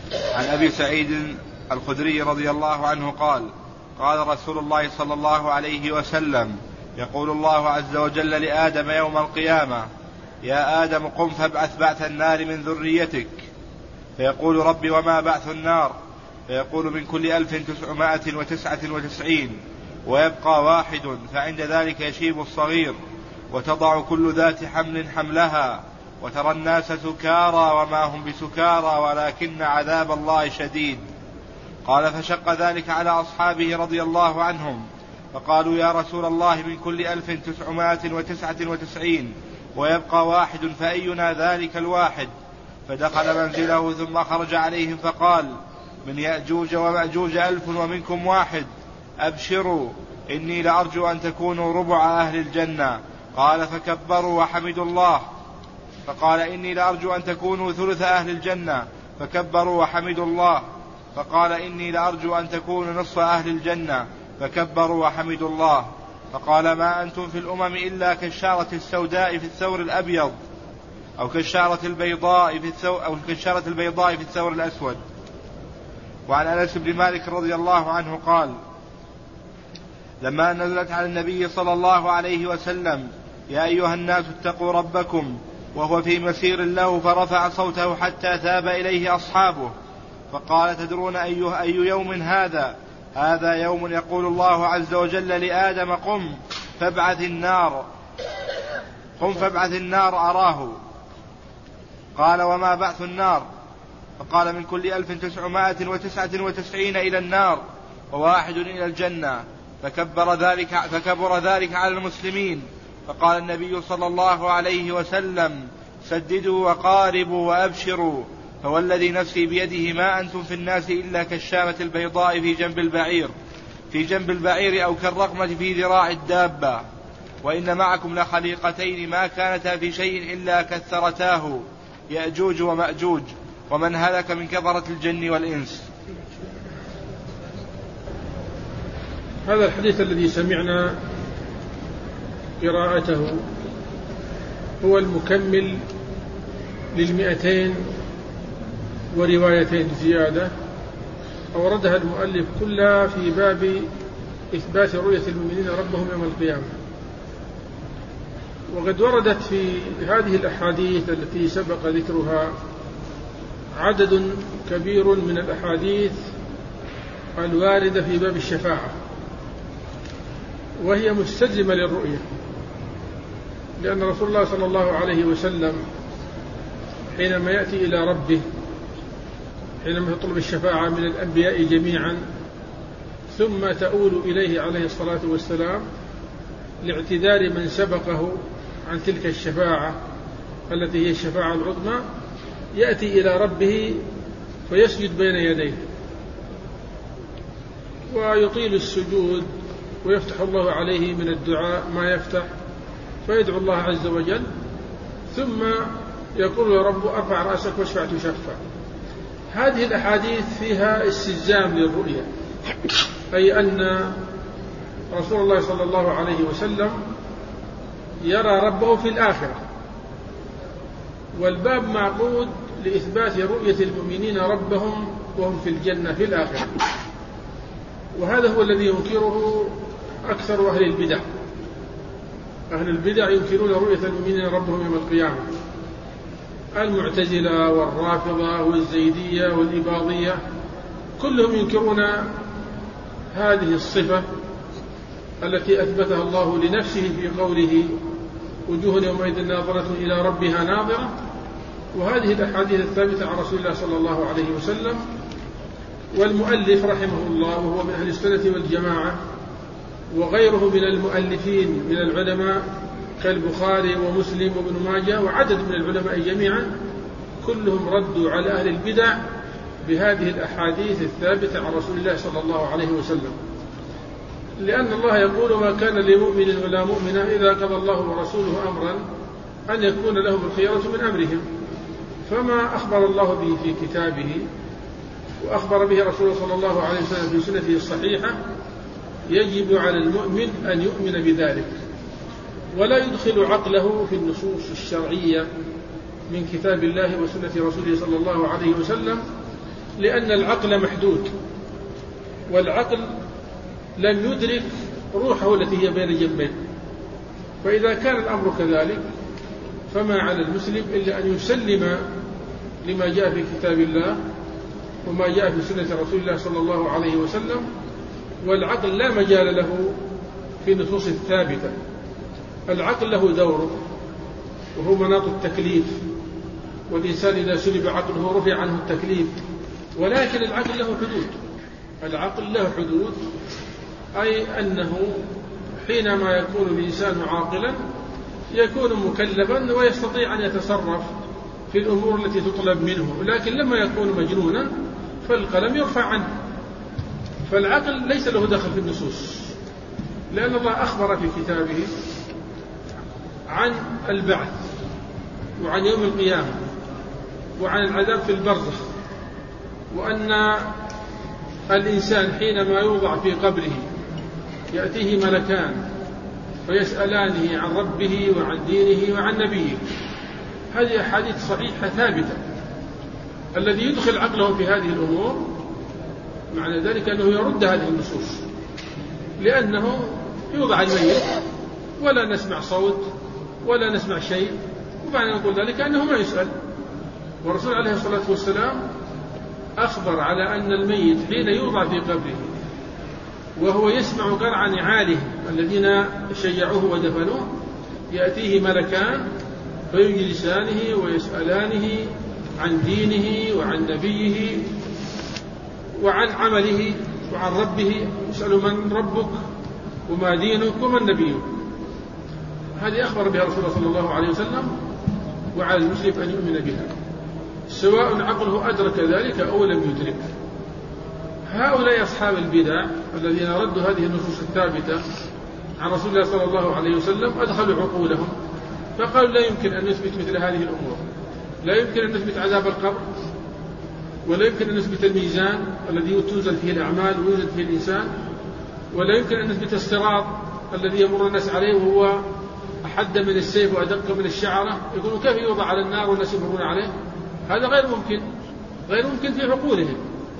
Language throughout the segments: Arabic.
عن أبي سعيد الخدري رضي الله عنه قال قال رسول الله صلى الله عليه وسلم يقول الله عز وجل لآدم يوم القيامة يا آدم قم فابعث بعث النار من ذريتك، فيقول رب وما بعث النار؟ فيقول من كل 1999 ويبقى واحد، فعند ذلك يشيب الصغير وتضع كل ذات حمل حملها وترى الناس سكارى وما هم بسكارى ولكن عذاب الله شديد. قال فشق ذلك على أصحابه رضي الله عنهم، فقالوا يا رسول الله من كل 1999 ويبقى واحد فأينا ذلك الواحد؟ فدخل منزله ثم خرج عليهم فقال من يأجوج ومأجوج 1000 ومنكم واحد، أبشروا إني لأرجو أن تكونوا ربع أهل الجنة. قال فكبروا وحمدوا الله. فقال إني لأرجو أن تكونوا ثلث أهل الجنة، فكبروا وحمدوا الله. فقال إني لأرجو أن تكونوا نصف أهل الجنة، فكبروا وحمدوا الله. فقال ما أنتم في الأمم إلا كالشعرة السوداء في الثور الأبيض أو كالشعرة البيضاء في الثور الأسود. وعن أنس بن مالك رضي الله عنه قال لما نزلت على النبي صلى الله عليه وسلم يا أيها الناس اتقوا ربكم وهو في مسير له فرفع صوته حتى ثاب إليه أصحابه فقال تدرون أي يوم هذا؟ هذا يوم يقول الله عز وجل لآدم قم فابعث النار أراه. قال وما بعث النار؟ فقال من كل 1999 إلى النار وواحد إلى الجنة. فكبر ذلك على المسلمين. فقال النبي صلى الله عليه وسلم سددوا وقاربوا وأبشروا، فوالذي نفسي بيده ما أنتم في الناس إلا كالشامة البيضاء في جنب البعير أو كالرقمة في ذراع الدابة، وإن معكم لخليقتين ما كانتا في شيء إلا كثرتاه يأجوج ومأجوج، ومن هلك من كثرة الجن والإنس. هذا الحديث الذي سمعنا قراءته هو المكمل لل200 وروايتين زيادة أوردها المؤلف كلها في باب إثبات رؤية المؤمنين ربهم يوم القيامة. وقد وردت في هذه الأحاديث التي سبق ذكرها عدد كبير من الأحاديث الواردة في باب الشفاعة، وهي مستلزمة للرؤية، لأن رسول الله صلى الله عليه وسلم حينما يأتي إلى ربه حينما يطلب الشفاعة من الأنبياء جميعا ثم تؤول إليه عليه الصلاة والسلام لاعتذار من سبقه عن تلك الشفاعة التي هي الشفاعة العظمى، يأتي إلى ربه فيسجد بين يديه ويطيل السجود ويفتح الله عليه من الدعاء ما يفتح، فيدعو الله عز وجل ثم يقول يا رب ارفع رأسك واشفع تشفع. هذه الأحاديث فيها استلزام للرؤية، أي أن رسول الله صلى الله عليه وسلم يرى ربه في الآخرة، والباب معقود لإثبات رؤية المؤمنين ربهم وهم في الجنة في الآخرة، وهذا هو الذي ينكره أكثر أهل البدع. أهل البدع ينكرون رؤية المؤمنين ربهم يوم القيامة، المعتزلة والرافضة والزيدية والإباضية كلهم ينكرون هذه الصفة التي أثبتها الله لنفسه في قوله وجوه يومئذ ناظرة إلى ربها ناظرة، وهذه الأحاديث الثابتة عن رسول الله صلى الله عليه وسلم. والمؤلف رحمه الله وهو من أهل السنة والجماعة وغيره من المؤلفين من العلماء كالبخاري ومسلم وابن ماجه وعدد من العلماء جميعا كلهم ردوا على أهل البدع بهذه الأحاديث الثابتة عن رسول الله صلى الله عليه وسلم، لأن الله يقول ما كان لمؤمن ولا مؤمنة إذا قضى الله ورسوله أمرا أن يكون لهم الخيرة من أمرهم، فما أخبر الله به في كتابه وأخبر به رسوله صلى الله عليه وسلم في سنته الصحيحة يجب على المؤمن أن يؤمن بذلك، ولا يدخل عقله في النصوص الشرعية من كتاب الله وسنة رسوله صلى الله عليه وسلم لأن العقل محدود، والعقل لم يدرك روحه التي هي بين جنبين. فإذا كان الأمر كذلك فما على المسلم إلا أن يسلم لما جاء في كتاب الله وما جاء في سنة رسول الله صلى الله عليه وسلم، والعقل لا مجال له في النصوص الثابتة. العقل له دوره وهو مناط التكليف، والإنسان إذا سلب عقله رفع عنه التكليف، ولكن العقل له حدود. العقل له حدود، أي أنه حينما يكون الإنسان عاقلا يكون مكلفا ويستطيع أن يتصرف في الأمور التي تطلب منه، لكن لما يكون مجنونا فالقلم يرفع عنه. فالعقل ليس له دخل في النصوص، لأن الله أخبر في كتابه عن البعث وعن يوم القيامة وعن العذاب في البرزخ، وأن الإنسان حينما يوضع في قبره يأتيه ملكان ويسألانه عن ربه وعن دينه وعن نبيه. هذه أحاديث صحيحة ثابتة. الذي يدخل عقله في هذه الأمور معنى ذلك أنه يرد هذه النصوص، لأنه يوضع الميت ولا نسمع صوت ولا نسمع شيء، ومعنى نقول ذلك أنه ما يسأل. والرسول عليه الصلاة والسلام أخبر على أن الميت حين يوضع في قبره وهو يسمع قرع نعالهم الذين شيعوه ودفنوه يأتيه ملكان فيجلسانه ويسألانه عن دينه وعن نبيه وعن عمله وعن ربه. يسأل من ربك وما دينك ومن نبيك. هذه أخبر بها رسول الله صلى الله عليه وسلم، وعلى المسلم أن يؤمن بها سواء عقله أدرك ذلك أو لم يدرك. هؤلاء أصحاب البدع الذين ردوا هذه النصوص الثابتة عن رسول الله صلى الله عليه وسلم أدخلوا عقولهم فقالوا لا يمكن أن نثبت مثل هذه الأمور، لا يمكن أن نثبت عذاب القبر، ولا يمكن أن نثبت الميزان الذي توزن فيه الأعمال ويوزن فيه الإنسان، ولا يمكن أن نثبت الصراط الذي يمر الناس عليه وهو أحد من السيف وأدق من الشعرة. يقولون كيف يوضع على النار والناس يمرون عليه؟ هذا غير ممكن في عقولهم.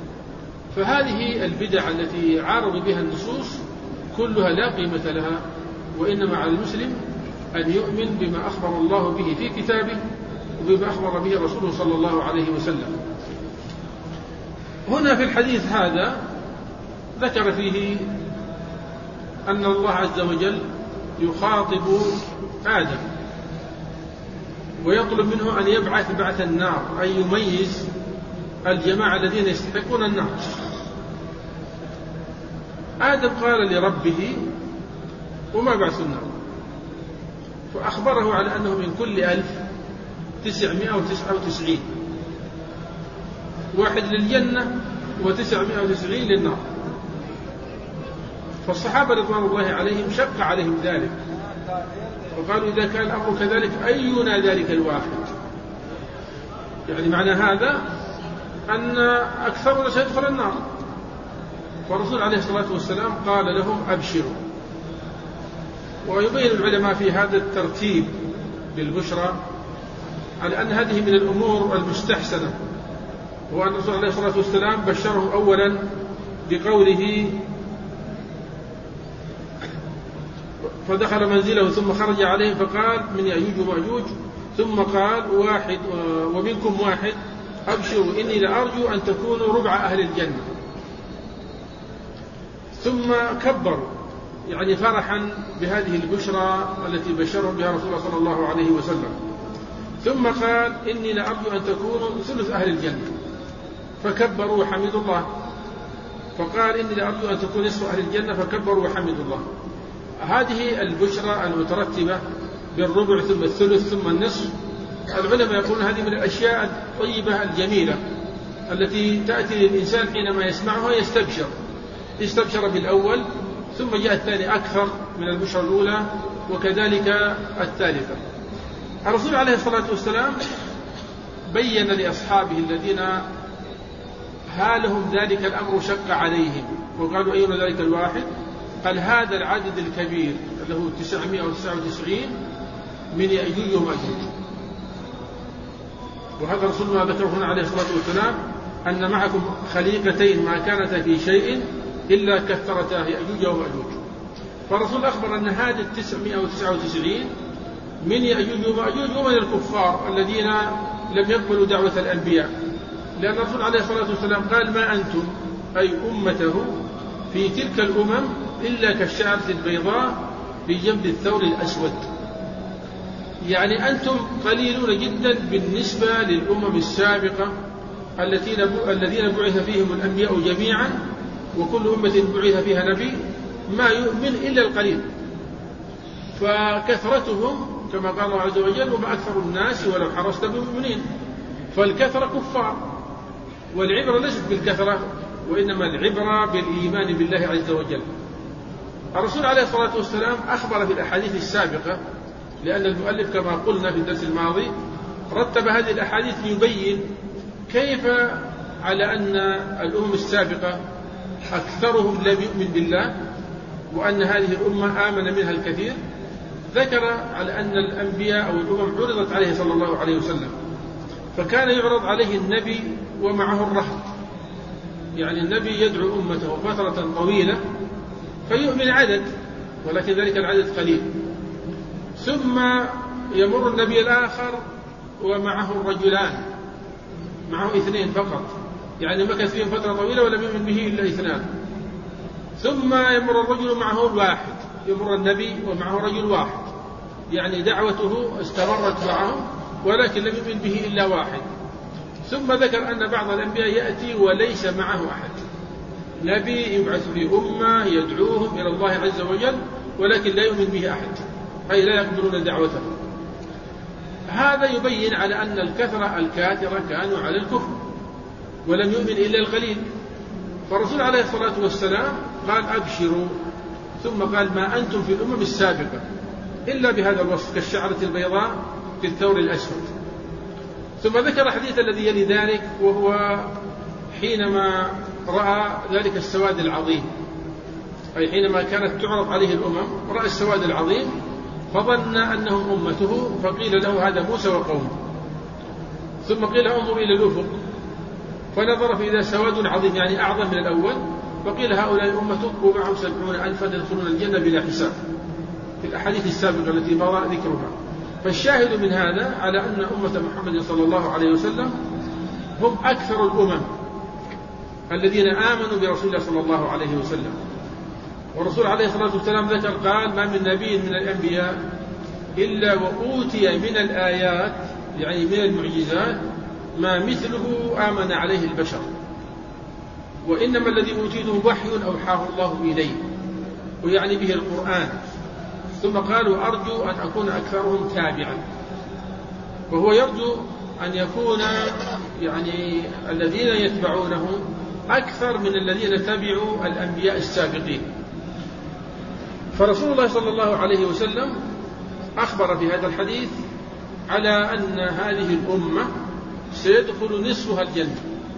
فهذه البدع التي عارض بها النصوص كلها لا قيمة لها، وإنما على المسلم أن يؤمن بما أخبر الله به في كتابه وبما أخبر به رسوله صلى الله عليه وسلم. هنا في الحديث هذا ذكر فيه أن الله عز وجل يخاطب آدم ويطلب منه أن يبعث بعث النار، أي يميز الجماعة الذين يستحقون النار. آدم قال لربه وما بعث النار، فأخبره على أنه من كل 1999 واحد للجنة و990 للنار. فالصحابة رضوان الله عليهم شق عليهم ذلك، وقالوا إذا كان الأمر كذلك أينا ذلك الواحد؟ يعني معنى هذا أن أكثرنا سيدخل النار. فالرسول عليه الصلاة والسلام قال لهم أبشروا. ويبين العلماء في هذا الترتيب للبشرى على أن هذه من الأمور المستحسنة، وأن الرسول عليه الصلاة والسلام بشره أولا بقوله فدخل منزله ثم خرج عليهم فقال من يأجوج ومأجوج، ثم قال واحد ومنكم واحد أبشروا إني لأرجو أن تكونوا ربع أهل الجنة. ثم كبروا يعني فرحا بهذه البشرى التي بشرهم بها رسول الله صلى الله عليه وسلم. ثم قال إني لأرجو أن تكونوا ثلث أهل الجنة، فكبروا وحمدوا الله. فقال إني لأرجو أن تكون نصف أهل الجنة، فكبروا وحمدوا الله. هذه البشرى المترتبة بالربع ثم الثلث ثم النصف، العلماء يقولون هذه من الأشياء الطيبة الجميلة التي تأتي للإنسان حينما يسمعها يستبشر بالأول، ثم جاء الثاني أكثر من البشرى الأولى، وكذلك الثالثة. الرسول عليه الصلاة والسلام بين لأصحابه الذين هالهم ذلك الأمر شق عليهم وقالوا أينا ذلك الواحد؟ قال هذا العدد الكبير له 999 من يأجوج ومأجوج. وهذا رسول ما ذكره هنا عليه الصلاة والسلام أن معكم خليقتين ما كانتا في شيء إلا كثرتا يأجوج ومأجوج. فالرسول أخبر أن هذه 999 من يأجوج ومأجوج ومن الكفار الذين لم يقبلوا دعوة الأنبياء، لأن الرسول عليه الصلاة والسلام قال: ما أنتم أي أمته في تلك الأمم إلا كالشعرة البيضاء في جنب الثور الأسود. يعني أنتم قليلون جدا بالنسبة للأمم السابقة الذين بعث فيهم الأنبياء جميعا، وكل أمة بعث فيها نبي ما يؤمن إلا القليل، فكثرتهم كما قال الله عز وجل: وما أكثر الناس ولو حرصت بمؤمنين. فالكثرة كفار، والعبرة ليست بالكثرة وإنما العبرة بالإيمان بالله عز وجل. الرسول عليه الصلاة والسلام أخبر في الأحاديث السابقة، لأن المؤلف كما قلنا في الدرس الماضي رتب هذه الأحاديث ليبين كيف على أن الأمم السابقة أكثرهم لم يؤمن بالله، وأن هذه الأمة آمن منها الكثير. ذكر على أن الأنبياء أو الأمم عرضت عليه صلى الله عليه وسلم، فكان يعرض عليه النبي ومعه الرهط، يعني النبي يدعو أمته فترة طويلة فيؤمن عدد، ولكن ذلك العدد قليل، ثم يمر النبي الآخر ومعه الرجلان، معه 2 فقط، يعني مكث فيهم فترة طويلة ولم يؤمن به إلا 2. ثم يمر الرجل معه الواحد، يمر النبي ومعه رجل واحد، يعني دعوته استمرت معهم ولكن لم يؤمن به إلا واحد. ثم ذكر أن بعض الأنبياء يأتي وليس معه أحد، نبي يبعث في أمة يدعوهم إلى الله عز وجل ولكن لا يؤمن به أحد، أي لا يقبلون دعوته. هذا يبين على أن الكثرة الكاثرة كانوا على الكفر ولم يؤمن إلا القليل. فالرسول عليه الصلاة والسلام قال: أبشروا، ثم قال: ما أنتم في الأمم السابقة إلا بهذا الوصف كالشعرة البيضاء في الثور الأسود. ثم ذكر الحديث الذي يلي ذلك، وهو حينما رأى ذلك السواد العظيم، أي حينما كانت تعرض عليه الأمم رأى السواد العظيم فظن أنهم أمته، فقيل له: هذا موسى وقومه. ثم قيل: انظر إلى الأفق، فنظر فإذا سواد عظيم يعني أعظم من الأول، فقيل: هؤلاء أمتك ومعهم 70,000 يدخلون الجنة بلا حساب، في الأحاديث السابقة التي مضى ذكرها. فالشاهد من هذا على أن أمة محمد صلى الله عليه وسلم هم أكثر الأمم الذين آمنوا برسول الله صلى الله عليه وسلم. والرسول عليه الصلاة والسلام ذكر قال: ما من نبي من الأنبياء إلا وأوتي من الآيات، يعني من المعجزات، ما مثله آمن عليه البشر، وإنما الذي أوتيته وحي أوحاه الله إليه، ويعني به القرآن. ثم قال: وأرجو أن أكون أكثرهم تابعا. وهو يرجو أن يكون يعني الذين يتبعونه أكثر من الذين تبعوا الأنبياء السابقين. فرسول الله صلى الله عليه وسلم أخبر في هذا الحديث على أن هذه الأمة سيدخل نصفها الجنة،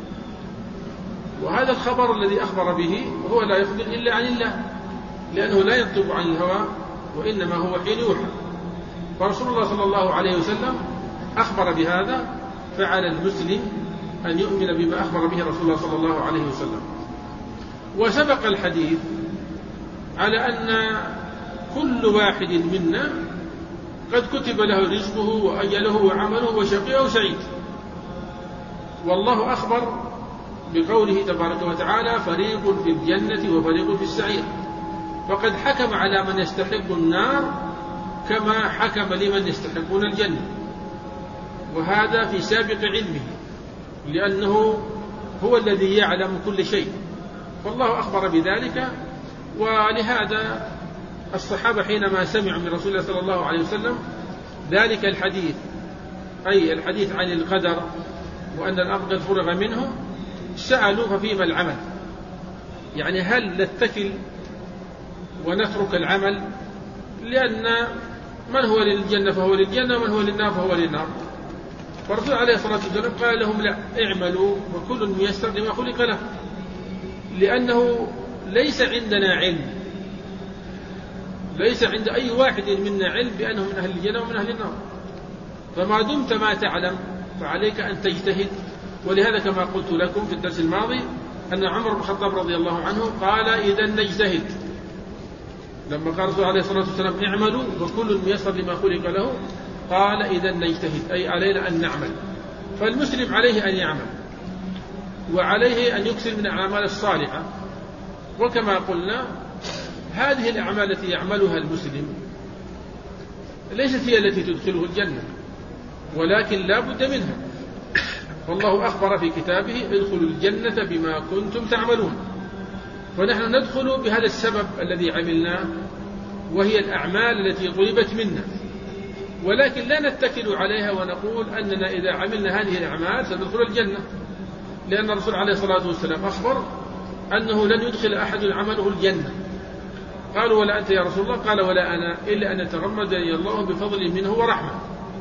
وهذا الخبر الذي أخبر به هو لا يخبر إلا عن الله، لأنه لا ينطق عن الهوى وإنما هو حين يوحى. فرسول الله صلى الله عليه وسلم أخبر بهذا، فعلى المسلم أن يؤمن بما أخبر به رسول الله صلى الله عليه وسلم. وسبق الحديث على أن كل واحد منا قد كتب له رزقه وأجله وعمله وشقي أو سعيد. والله أخبر بقوله تبارك وتعالى: فريق في الجنة وفريق في السعير. فقد حكم على من يستحق النار كما حكم لمن يستحقون الجنة، وهذا في سابق علمه، لأنه هو الذي يعلم كل شيء، والله أخبر بذلك. ولهذا الصحابة حينما سمعوا من رسول الله صلى الله عليه وسلم ذلك الحديث، أي الحديث عن القدر وأن الأمر قد فرغ منه، سألوا: ففيما العمل؟ يعني هل نتكل ونترك العمل؟ لأن من هو للجنة فهو للجنة، ومن هو للنار فهو للنار. فالرسول عليه الصلاة والسلام قال لهم: لا، اعملوا وكل ميسر لما خلق له، لأنه ليس عندنا علم، ليس عند أي واحد منا علم بأنه من أهل الجنة ومن أهل النار. فما دمت ما تعلم فعليك أن تجتهد ولهذا كما قلت لكم في الدرس الماضي أن عمر بن الخطاب رضي الله عنه قال إذا نجتهد، لما قال الرسول عليه الصلاة والسلام اعملوا وكل ميسر لما خلق له، قال إذا نجتهد أي علينا أن نعمل. فالمسلم عليه أن يعمل، وعليه أن يكثر من الأعمال الصالحة. وكما قلنا هذه الأعمال التي يعملها المسلم ليست هي التي تدخله الجنة، ولكن لا بد منها. والله أخبر في كتابه ادخلوا الجنة بما كنتم تعملون، ونحن ندخل بهذا السبب الذي عملناه، وهي الأعمال التي طلبت منا، ولكن لا نتكل عليها ونقول أننا إذا عملنا هذه الأعمال سندخل الجنة، لأن الرسول عليه الصلاة والسلام أخبر أنه لن يدخل أحد عمله الجنة. قالوا ولا أنت يا رسول الله؟ قال ولا أنا، إلا أن يتغمدني الله بفضل منه ورحمة،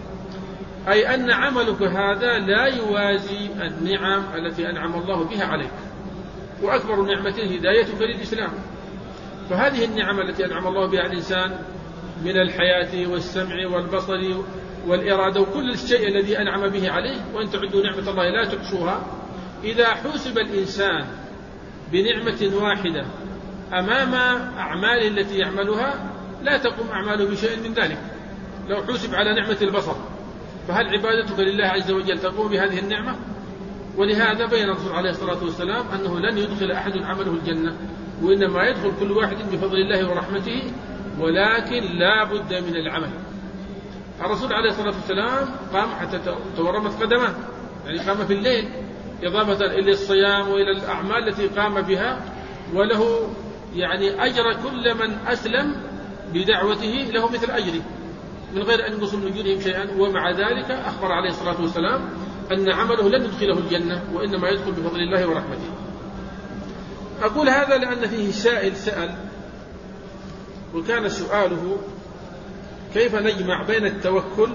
أي أن عملك هذا لا يوازي النعم التي أنعم الله بها عليك، وأكبر نعمة هدايتك للإسلام. فهذه النعم التي أنعم الله بها الإنسان من الحياة والسمع والبصر والإرادة وكل الشيء الذي أنعم به عليه، وإن تعدوا نعمة الله لا تحصوها، إذا حسب الإنسان بنعمة واحدة أمام أعمال التي يعملها لا تقوم أعماله بشيء من ذلك. لو حسب على نعمة البصر، فهل عبادتك لله عز وجل تقوم بهذه النعمة؟ ولهذا بين الرسول عليه الصلاة والسلام أنه لن يدخل أحد عمله الجنة، وإنما يدخل كل واحد بفضل الله ورحمته، ولكن لا بد من العمل. الرسول عليه الصلاة والسلام قام حتى تورمت قدمه، يعني قام في الليل إضافة إلى الصيام وإلى الأعمال التي قام بها، وله يعني أجر كل من أسلم بدعوته له مثل أجره من غير أن ينقص من أجورهم شيئا. ومع ذلك أخبر عليه الصلاة والسلام أن عمله لن يدخله الجنة، وإنما يدخل بفضل الله ورحمته. أقول هذا لأن فيه سائل سأل، وكان سؤاله كيف نجمع بين التوكل،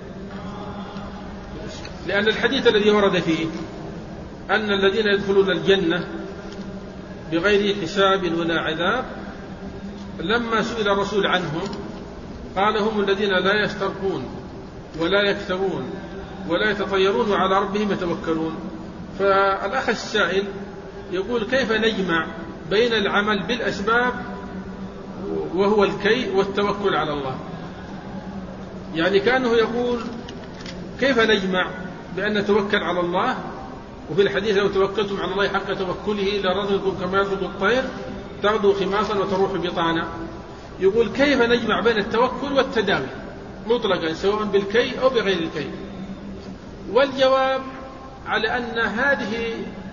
لأن الحديث الذي ورد فيه أن الذين يدخلون الجنة بغير حساب ولا عذاب، لما سئل الرسول عنهم قال هم الذين لا يسترقون ولا يكتوون ولا يتطيرون وعلى ربهم يتوكلون. فالأخ السائل يقول كيف نجمع بين العمل بالأسباب وهو الكي والتوكل على الله؟ يعني كأنه يقول كيف نجمع بأن نتوكل على الله، وفي الحديث لو توكلتم على الله حق توكله لرزقكم كما يرزق الطير تغدو خماصا وتروح بطانا. يقول كيف نجمع بين التوكل والتداوي مطلقا سواء بالكي أو بغير الكي؟ والجواب على أن هذه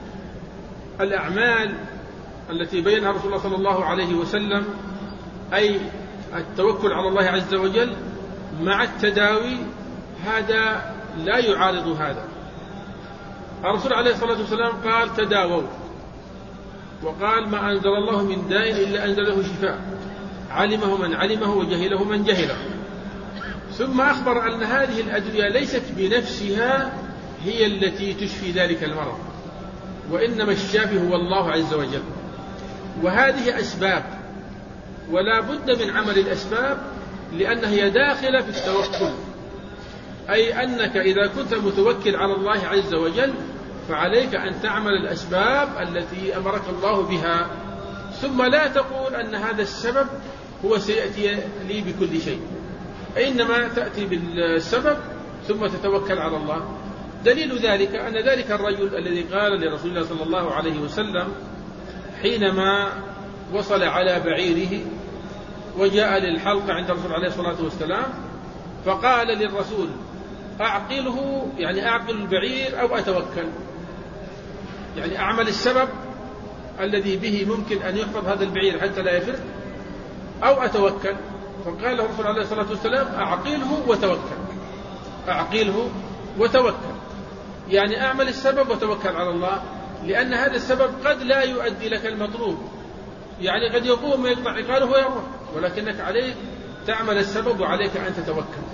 الأعمال التي بينها رسول الله صلى الله عليه وسلم، أي التوكل على الله عز وجل مع التداوي، هذا لا يعارض هذا. الرسول عليه الصلاة والسلام قال تداووا، وقال ما أنزل الله من داء إلا أنزله شفاء، علمه من علمه وجهله من جهله. ثم أخبر أن هذه الأدوية ليست بنفسها هي التي تشفي ذلك المرض، وإنما الشافي هو الله عز وجل. وهذه أسباب، ولا بد من عمل الأسباب، لأنها هي داخلة في التوكل، أي أنك إذا كنت متوكل على الله عز وجل فعليك أن تعمل الأسباب التي أمرك الله بها، ثم لا تقول أن هذا السبب هو سيأتي لي بكل شيء، إنما تأتي بالسبب ثم تتوكل على الله. دليل ذلك أن ذلك الرجل الذي قال لرسول الله صلى الله عليه وسلم حينما وصل على بعيره وجاء للحلقة عند الرسول عليه الصلاة والسلام، فقال للرسول أعقله، يعني أعقل البعير أو أتوكل، يعني أعمل السبب الذي به ممكن أن يحفظ هذا البعير حتى لا يفر، أو أتوكل. فقال الرسول عليه الصلاة والسلام أعقله وتوكل، أعقله وتوكل، يعني أعمل السبب وتوكل على الله، لأن هذا السبب قد لا يؤدي لك المطلوب، يعني قد يقوم ويقطع عقاله ويروح، ولكنك عليك تعمل السبب وعليك أن تتوكل.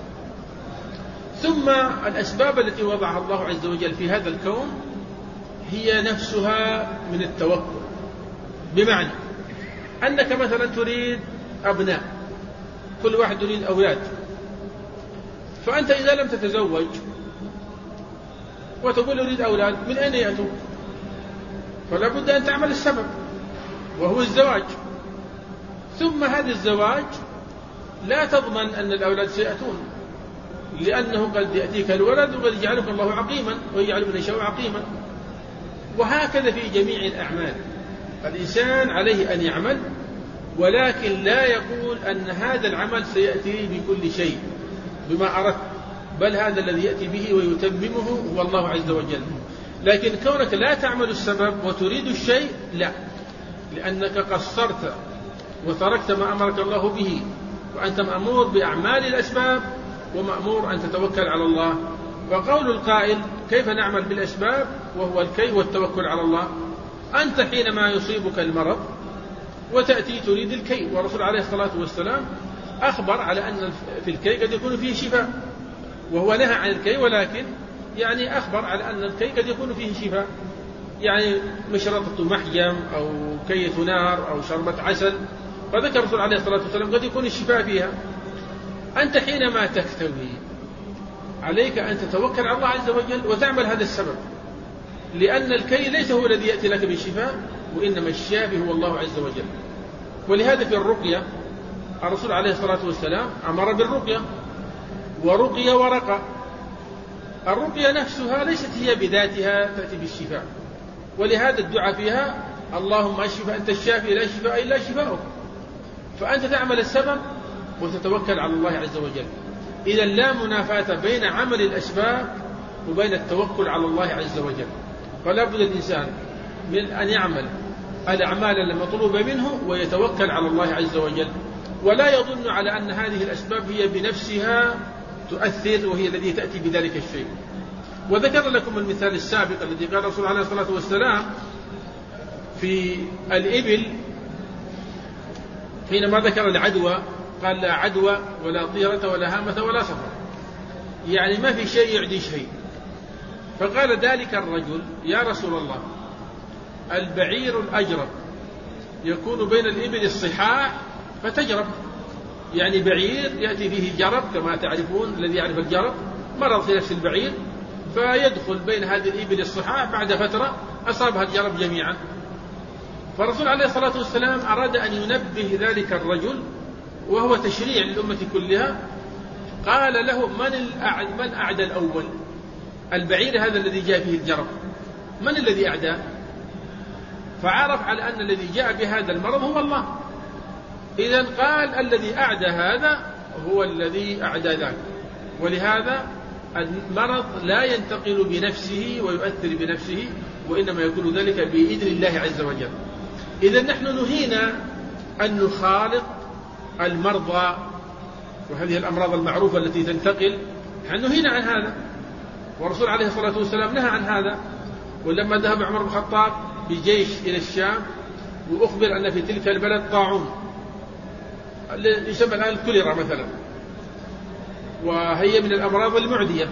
ثم الأسباب التي وضعها الله عز وجل في هذا الكون هي نفسها من التوكل، بمعنى أنك مثلا تريد أبناء، كل واحد يريد أولاد، فأنت إذا لم تتزوج وتقول أريد أولاد، من أين يأتون؟ فلا بد أن تعمل السبب وهو الزواج. ثم هذا الزواج لا تضمن أن الأولاد سيأتون، لأنه قد يأتيك الولد وقد يجعلك الله عقيما ويجعل من يشاء عقيما. وهكذا في جميع الأعمال، الإنسان عليه أن يعمل، ولكن لا يقول أن هذا العمل سيأتي بكل شيء بما أردت، بل هذا الذي يأتي به ويتممه هو الله عز وجل. لكن كونك لا تعمل السبب وتريد الشيء لا، لأنك قصرت وتركت ما أمرك الله به، وأنت مأمور بأعمال الأسباب ومأمور أن تتوكل على الله. وقول القائل كيف نعمل بالأسباب وهو الكي والتوكل على الله؟ أنت حينما يصيبك المرض وتأتي تريد الكي، والرسول عليه الصلاة والسلام أخبر على أن في الكي قد يكون فيه شفاء، وهو نهى عن الكي، ولكن يعني أخبر على أن الكي قد يكون فيه شفاء، يعني مشرطة محجم أو كية نار أو شربة عسل، فذكر الرسول عليه الصلاة والسلام قد يكون الشفاء فيها. أنت حينما تكتوي عليك أن تتوكل على الله عز وجل وتعمل هذا السبب، لأن الكي ليس هو الذي يأتي لك بالشفاء، وإنما الشافي هو الله عز وجل. ولهذا في الرقية الرسول عليه الصلاة والسلام أمر بالرقية، ورقية ورقة. الرقية نفسها ليست هي بذاتها تأتي بالشفاء، ولهذا الدعاء فيها اللهم اشف أنت الشافي لا شفاء إلا شفاؤك. فأنت تعمل السبب وتتوكل على الله عز وجل. إذا لا منافاة بين عمل الأسباب وبين التوكل على الله عز وجل. فلا بد الإنسان من أن يعمل الأعمال المطلوبة منه ويتوكل على الله عز وجل، ولا يظن على أن هذه الأسباب هي بنفسها تؤثر وهي التي تأتي بذلك الشيء. وذكر لكم المثال السابق الذي قال الرسول عليه الصلاة والسلام في الإبل حينما ذكر العدوى، قال لا عدوى ولا طيرة ولا هامة ولا صفر، يعني ما في شيء يعدي شيء. فقال ذلك الرجل يا رسول الله البعير الأجرب يكون بين الإبل الصحاح فتجرب، يعني بعير يأتي فيه جرب كما تعرفون، الذي يعرف الجرب مرض في نفس البعير، فيدخل بين هذه الإبل الصحاح بعد فترة أصابها الجرب جميعا. فالرسول عليه الصلاة والسلام أراد أن ينبه ذلك الرجل، وهو تشريع للأمة كلها. قال له من أعدى الأول؟ البعير هذا الذي جاء فيه الجرب، من الذي أعداه؟ فعرف على أن الذي جاء بهذا المرض هو الله. إذن قال الذي أعدى هذا هو الذي أعدى ذاك. ولهذا المرض لا ينتقل بنفسه ويؤثر بنفسه، وإنما يكون ذلك بإذن الله عز وجل. إذن نحن نهينا أن نخالط المرضى وهذه الأمراض المعروفة التي تنتقل، نحن نهينا عن هذا، والرسول عليه الصلاة والسلام نهى عن هذا. ولما ذهب عمر بن الخطاب بجيش إلى الشام وأخبر أن في تلك البلد طاعون يسمى الآن الكوليرا مثلا، وهي من الأمراض المعدية،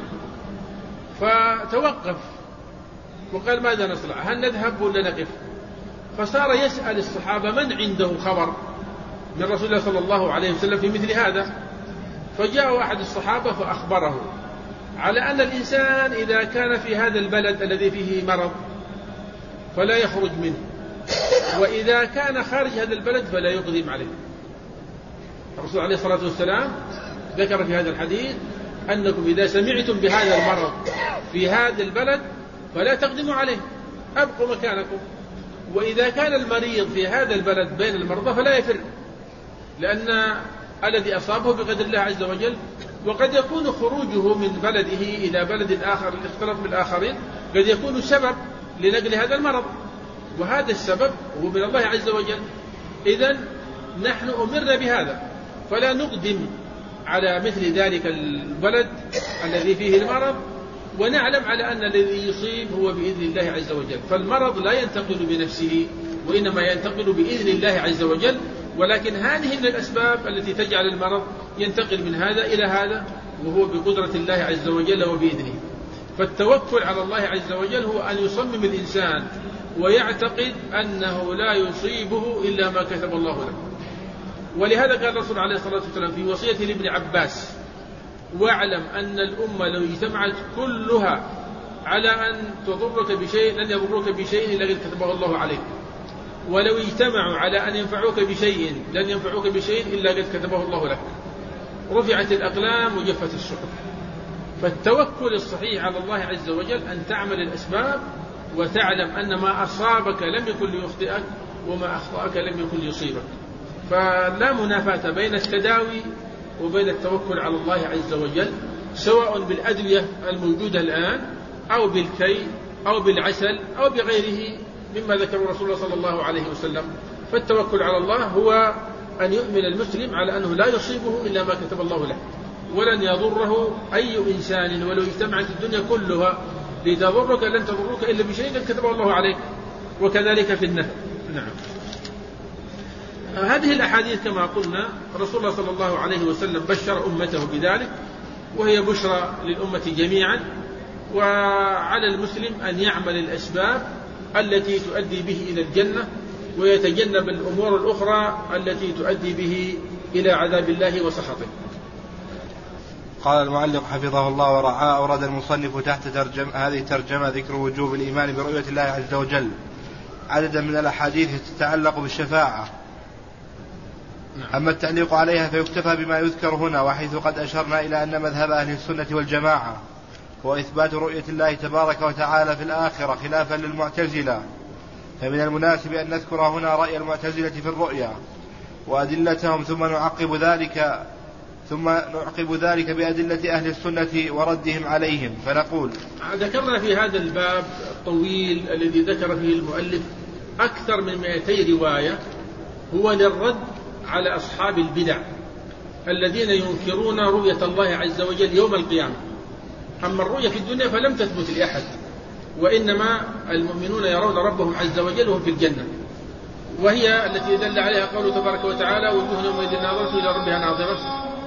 فتوقف وقال ماذا نصنع؟ هل نذهب ولا نقف؟ فصار يسأل الصحابة من عنده خبر من رسول الله صلى الله عليه وسلم في مثل هذا. فجاء أحد الصحابة فأخبره على أن الإنسان إذا كان في هذا البلد الذي فيه مرض فلا يخرج منه، وإذا كان خارج هذا البلد فلا يقدم عليه. الرسول عليه الصلاة والسلام ذكر في هذا الحديث أنكم إذا سمعتم بهذا المرض في هذا البلد فلا تقدموا عليه، أبقوا مكانكم. وإذا كان المريض في هذا البلد بين المرضى فلا يفر، لأن الذي أصابه بقدر الله عز وجل. وقد يكون خروجه من بلده إلى بلد آخر الاختلاط بالآخرين قد يكون سبب لنقل هذا المرض، وهذا السبب هو من الله عز وجل. إذن نحن أمرنا بهذا، فلا نقدم على مثل ذلك البلد الذي فيه المرض ونعلم على أن الذي يصيب هو بإذن الله عز وجل. فالمرض لا ينتقل بنفسه وإنما ينتقل بإذن الله عز وجل، ولكن هذه من الأسباب التي تجعل المرض ينتقل من هذا إلى هذا، وهو بقدرة الله عز وجل وبإذنه. فالتوكل على الله عز وجل هو أن يصمم الإنسان ويعتقد أنه لا يصيبه إلا ما كتب الله له. ولهذا قال الرسول عليه الصلاة والسلام في وصية لابن عباس: واعلم أن الأمة لو اجتمعت كلها على أن تضرك بشيء لن يضروك بشيء إلا قد كتبه الله عليك، ولو اجتمعوا على أن ينفعوك بشيء لن ينفعوك بشيء إلا قد كتبه الله لك. رفعت الأقلام وجفت الصحف. فالتوكل الصحيح على الله عز وجل أن تعمل الأسباب وتعلم أن ما أصابك لم يكن ليخطئك وما أخطأك لم يكن ليصيبك. فلا منافاة بين التداوي وبين التوكل على الله عز وجل، سواء بالأدوية الموجودة الآن أو بالكي أو بالعسل أو بغيره مما ذكر رسول الله صلى الله عليه وسلم. فالتوكل على الله هو أن يؤمن المسلم على أنه لا يصيبه إلا ما كتب الله له، ولن يضره أي إنسان ولو اجتمعت الدنيا كلها لتضرك لن تضرك إلا بشيء قد كتبه الله عليك، وكذلك في النفع. نعم. هذه الأحاديث كما قلنا رسول الله صلى الله عليه وسلم بشر أمته بذلك، وهي بشرى للأمة جميعا، وعلى المسلم أن يعمل الأسباب التي تؤدي به إلى الجنة ويتجنب الأمور الأخرى التي تؤدي به إلى عذاب الله وسخطه. قال المعلق حفظه الله ورعاه: أورد المصنف تحت هذه الترجمة ذكر وجوب الإيمان برؤية الله عز وجل عددا من الأحاديث تتعلق بالشفاعة. أما التعليق عليها فيكتفى بما يذكر هنا، وحيث قد أشرنا إلى أن مذهب أهل السنة والجماعة هو إثبات رؤية الله تبارك وتعالى في الآخرة خلافا للمعتزلة، فمن المناسب أن نذكر هنا رأي المعتزلة في الرؤيا وأدلتهم، ثم نعقب ذلك بأدلة أهل السنة وردهم عليهم. فنقول: ذكرنا في هذا الباب الطويل الذي ذكر فيه المؤلف أكثر من 200 رواية هو للرد على أصحاب البدع الذين ينكرون رؤية الله عز وجل يوم القيامة. أما الرؤية في الدنيا فلم تثبت لأحد، وإنما المؤمنون يرون ربهم عز وجل وهم في الجنة، وهي التي دل عليها قوله تبارك وتعالى: وجوه يومئذ ناظرة إلى ربها ناظرة